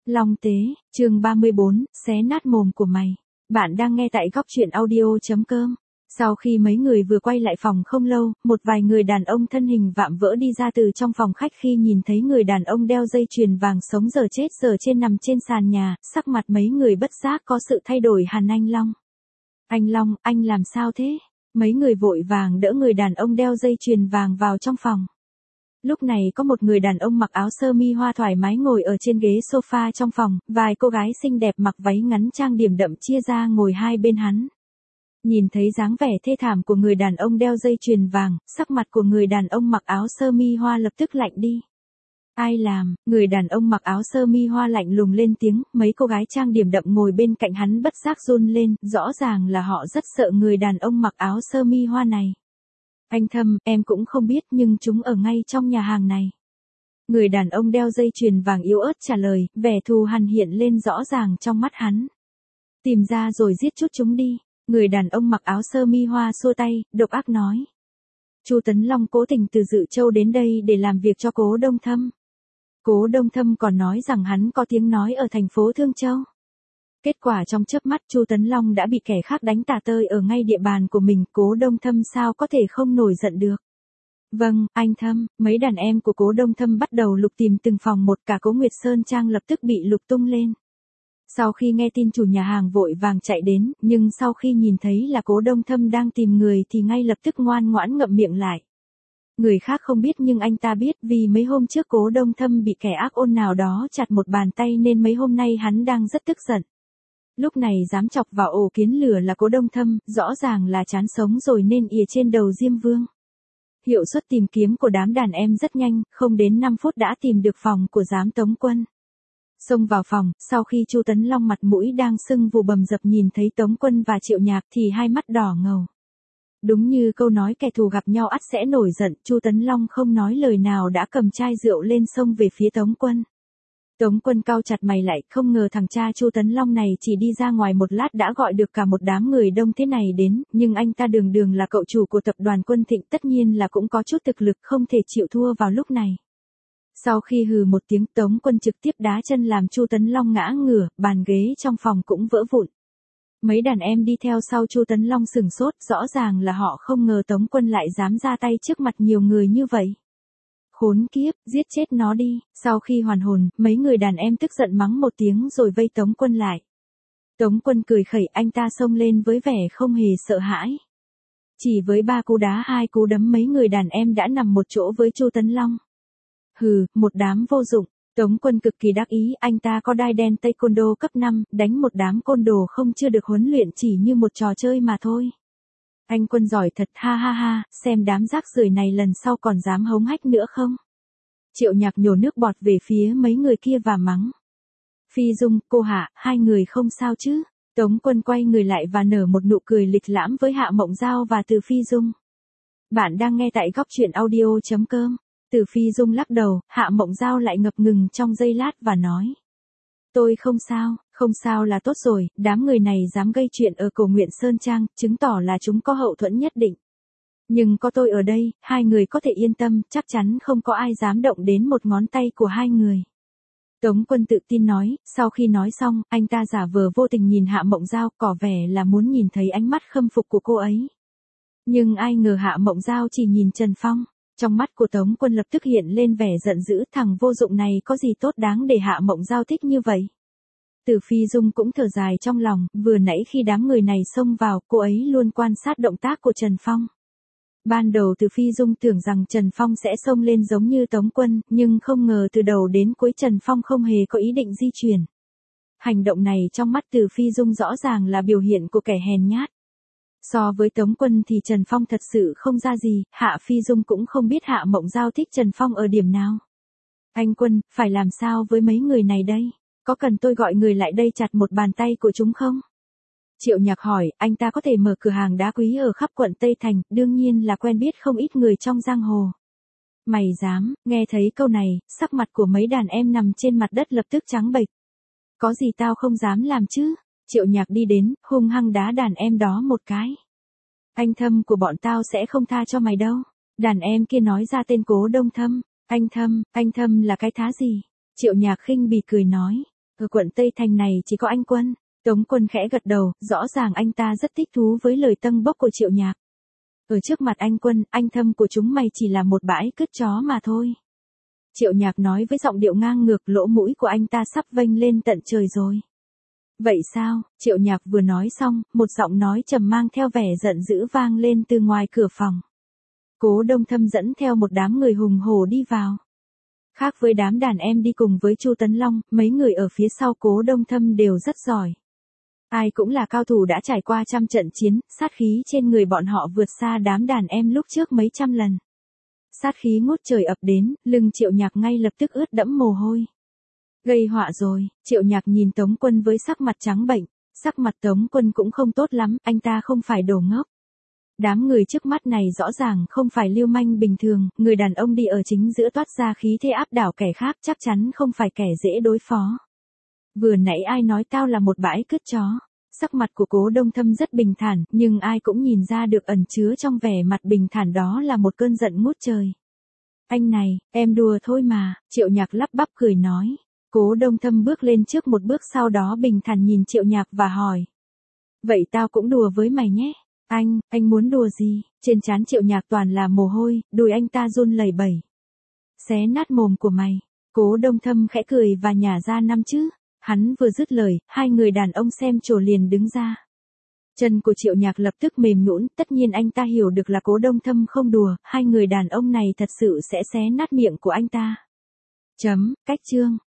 Long Tế, chương 34, xé nát mồm của mày. Bạn đang nghe tại góc truyện audio.com. Sau khi mấy người vừa quay lại phòng không lâu, một vài người đàn ông thân hình vạm vỡ đi ra từ trong phòng khách khi nhìn thấy người đàn ông đeo dây chuyền vàng sống giờ chết giờ trên nằm trên sàn nhà, sắc mặt mấy người bất giác có sự thay đổi hẳn. Anh Long, anh làm sao thế? Mấy người vội vàng đỡ người đàn ông đeo dây chuyền vàng vào trong phòng. Lúc này có một người đàn ông mặc áo sơ mi hoa thoải mái ngồi ở trên ghế sofa trong phòng, vài cô gái xinh đẹp mặc váy ngắn trang điểm đậm chia ra ngồi hai bên hắn. Nhìn thấy dáng vẻ thê thảm của người đàn ông đeo dây chuyền vàng, sắc mặt của người đàn ông mặc áo sơ mi hoa lập tức lạnh đi. Ai làm? Người đàn ông mặc áo sơ mi hoa lạnh lùng lên tiếng, mấy cô gái trang điểm đậm ngồi bên cạnh hắn bất giác run lên, rõ ràng là họ rất sợ người đàn ông mặc áo sơ mi hoa này. Anh Thâm, em cũng không biết nhưng chúng ở ngay trong nhà hàng này. Người đàn ông đeo dây chuyền vàng yếu ớt trả lời, vẻ thù hằn hiện lên rõ ràng trong mắt hắn. Tìm ra rồi giết chút chúng đi. Người đàn ông mặc áo sơ mi hoa xua tay, độc ác nói. Chu Tấn Long cố tình từ Dự Châu đến đây để làm việc cho Cố Đông Thâm. Cố Đông Thâm còn nói rằng hắn có tiếng nói ở thành phố Thương Châu. Kết quả trong chớp mắt Chu Tấn Long đã bị kẻ khác đánh tả tơi ở ngay địa bàn của mình, Cố Đông Thâm sao có thể không nổi giận được. Vâng, anh Thâm, mấy đàn em của Cố Đông Thâm bắt đầu lục tìm từng phòng một, cả Cố Nguyệt Sơn Trang lập tức bị lục tung lên. Sau khi nghe tin chủ nhà hàng vội vàng chạy đến, nhưng sau khi nhìn thấy là Cố Đông Thâm đang tìm người thì ngay lập tức ngoan ngoãn ngậm miệng lại. Người khác không biết nhưng anh ta biết, vì mấy hôm trước Cố Đông Thâm bị kẻ ác ôn nào đó chặt một bàn tay nên mấy hôm nay hắn đang rất tức giận. Lúc này dám chọc vào ổ kiến lửa là Cố Đông Thâm, rõ ràng là chán sống rồi nên ỉa trên đầu Diêm Vương. Hiệu suất tìm kiếm của đám đàn em rất nhanh, không đến 5 phút đã tìm được phòng của giám Tống Quân. Xông vào phòng, sau khi Chu Tấn Long mặt mũi đang sưng vù bầm dập nhìn thấy Tống Quân và Triệu Nhạc thì hai mắt đỏ ngầu. Đúng như câu nói kẻ thù gặp nhau ắt sẽ nổi giận, Chu Tấn Long không nói lời nào đã cầm chai rượu lên xông về phía Tống Quân. Tống Quân cau chặt mày lại, không ngờ thằng cha Chu Tấn Long này chỉ đi ra ngoài một lát đã gọi được cả một đám người đông thế này đến, nhưng anh ta đường đường là cậu chủ của tập đoàn Quân Thịnh tất nhiên là cũng có chút thực lực, không thể chịu thua vào lúc này. Sau khi hừ một tiếng, Tống Quân trực tiếp đá chân làm Chu Tấn Long ngã ngửa, bàn ghế trong phòng cũng vỡ vụn. Mấy đàn em đi theo sau Chu Tấn Long sửng sốt, rõ ràng là họ không ngờ Tống Quân lại dám ra tay trước mặt nhiều người như vậy. Khốn kiếp, giết chết nó đi. Sau khi hoàn hồn, mấy người đàn em tức giận mắng một tiếng rồi vây Tống Quân lại. Tống Quân cười khẩy, anh ta xông lên với vẻ không hề sợ hãi. Chỉ với 3 cú đá 2 cú đấm mấy người đàn em đã nằm một chỗ với Chu Tấn Long. Hừ, một đám vô dụng. Tống Quân cực kỳ đắc ý, anh ta có đai đen taekwondo cấp 5, đánh một đám côn đồ không chưa được huấn luyện chỉ như một trò chơi mà thôi. Anh Quân giỏi thật, ha ha ha, xem đám rác rưởi này lần sau còn dám hống hách nữa không. Triệu Nhạc nhổ nước bọt về phía mấy người kia và mắng. Phi Dung, cô Hạ, hai người không sao chứ? Tống Quân quay người lại và nở một nụ cười lịch lãm với Hạ Mộng Giao và Từ Phi Dung. Bạn đang nghe tại góc truyện audio.com. Từ Phi Dung lắc đầu, Hạ Mộng Giao lại ngập ngừng trong giây lát và nói. Tôi không sao là tốt rồi, đám người này dám gây chuyện ở Cổ Nguyện Sơn Trang, chứng tỏ là chúng có hậu thuẫn nhất định. Nhưng có tôi ở đây, hai người có thể yên tâm, chắc chắn không có ai dám động đến một ngón tay của hai người. Tống Quân tự tin nói, sau khi nói xong, anh ta giả vờ vô tình nhìn Hạ Mộng Giao, tỏ vẻ là muốn nhìn thấy ánh mắt khâm phục của cô ấy. Nhưng ai ngờ Hạ Mộng Giao chỉ nhìn Trần Phong. Trong mắt của Tống Quân lập tức hiện lên vẻ giận dữ, thằng vô dụng này có gì tốt đáng để Hạ Mộng Giao thích như vậy. Từ Phi Dung cũng thở dài trong lòng, vừa nãy khi đám người này xông vào, cô ấy luôn quan sát động tác của Trần Phong. Ban đầu Từ Phi Dung tưởng rằng Trần Phong sẽ xông lên giống như Tống Quân, nhưng không ngờ từ đầu đến cuối Trần Phong không hề có ý định di chuyển. Hành động này trong mắt Từ Phi Dung rõ ràng là biểu hiện của kẻ hèn nhát. So với Tống Quân thì Trần Phong thật sự không ra gì, Hạ Phi Dung cũng không biết Hạ Mộng Giao thích Trần Phong ở điểm nào. Anh Quân, phải làm sao với mấy người này đây? Có cần tôi gọi người lại đây chặt một bàn tay của chúng không? Triệu Nhạc hỏi, anh ta có thể mở cửa hàng đá quý ở khắp quận Tây Thành, đương nhiên là quen biết không ít người trong giang hồ. Mày dám? Nghe thấy câu này, sắc mặt của mấy đàn em nằm trên mặt đất lập tức trắng bệch. Có gì tao không dám làm chứ? Triệu Nhạc đi đến, hung hăng đá đàn em đó một cái. Anh Thâm của bọn tao sẽ không tha cho mày đâu. Đàn em kia nói ra tên Cố Đông Thâm. Anh Thâm là cái thá gì? Triệu Nhạc khinh bỉ cười nói. Ở quận Tây Thành này chỉ có anh Quân. Tống Quân khẽ gật đầu, rõ ràng anh ta rất thích thú với lời tâng bốc của Triệu Nhạc. Ở trước mặt anh Quân, anh Thâm của chúng mày chỉ là một bãi cứt chó mà thôi. Triệu Nhạc nói với giọng điệu ngang ngược, lỗ mũi của anh ta sắp vênh lên tận trời rồi. Vậy sao? Triệu Nhạc vừa nói xong, một giọng nói trầm mang theo vẻ giận dữ vang lên từ ngoài cửa phòng. Cố Đông Thâm dẫn theo một đám người hùng hổ đi vào. Khác với đám đàn em đi cùng với Chu Tấn Long, mấy người ở phía sau Cố Đông Thâm đều rất giỏi. Ai cũng là cao thủ đã trải qua trăm trận chiến, sát khí trên người bọn họ vượt xa đám đàn em lúc trước mấy trăm lần. Sát khí ngút trời ập đến, lưng Triệu Nhạc ngay lập tức ướt đẫm mồ hôi. Gây họa rồi, Triệu Nhạc nhìn Tống Quân với sắc mặt trắng bệch. Sắc mặt Tống Quân cũng không tốt lắm, anh ta không phải đồ ngốc. Đám người trước mắt này rõ ràng không phải lưu manh bình thường, người đàn ông đi ở chính giữa toát ra khí thế áp đảo kẻ khác, chắc chắn không phải kẻ dễ đối phó. Vừa nãy ai nói tao là một bãi cứt chó? Sắc mặt của Cố Đông Thâm rất bình thản, nhưng ai cũng nhìn ra được ẩn chứa trong vẻ mặt bình thản đó là một cơn giận ngút trời. Anh này, em đùa thôi mà, Triệu Nhạc lắp bắp cười nói. Cố Đông Thâm bước lên trước một bước, sau đó bình thản nhìn Triệu Nhạc và hỏi. Vậy tao cũng đùa với mày nhé. Anh muốn đùa gì? Trên trán Triệu Nhạc toàn là mồ hôi, đùi anh ta run lẩy bẩy. Xé nát mồm của mày. Cố Đông Thâm khẽ cười và nhả ra năm chữ. Hắn vừa dứt lời, hai người đàn ông xem trò liền đứng ra. Chân của Triệu Nhạc lập tức mềm nhũn, tất nhiên anh ta hiểu được là Cố Đông Thâm không đùa, hai người đàn ông này thật sự sẽ xé nát miệng của anh ta. Cách chương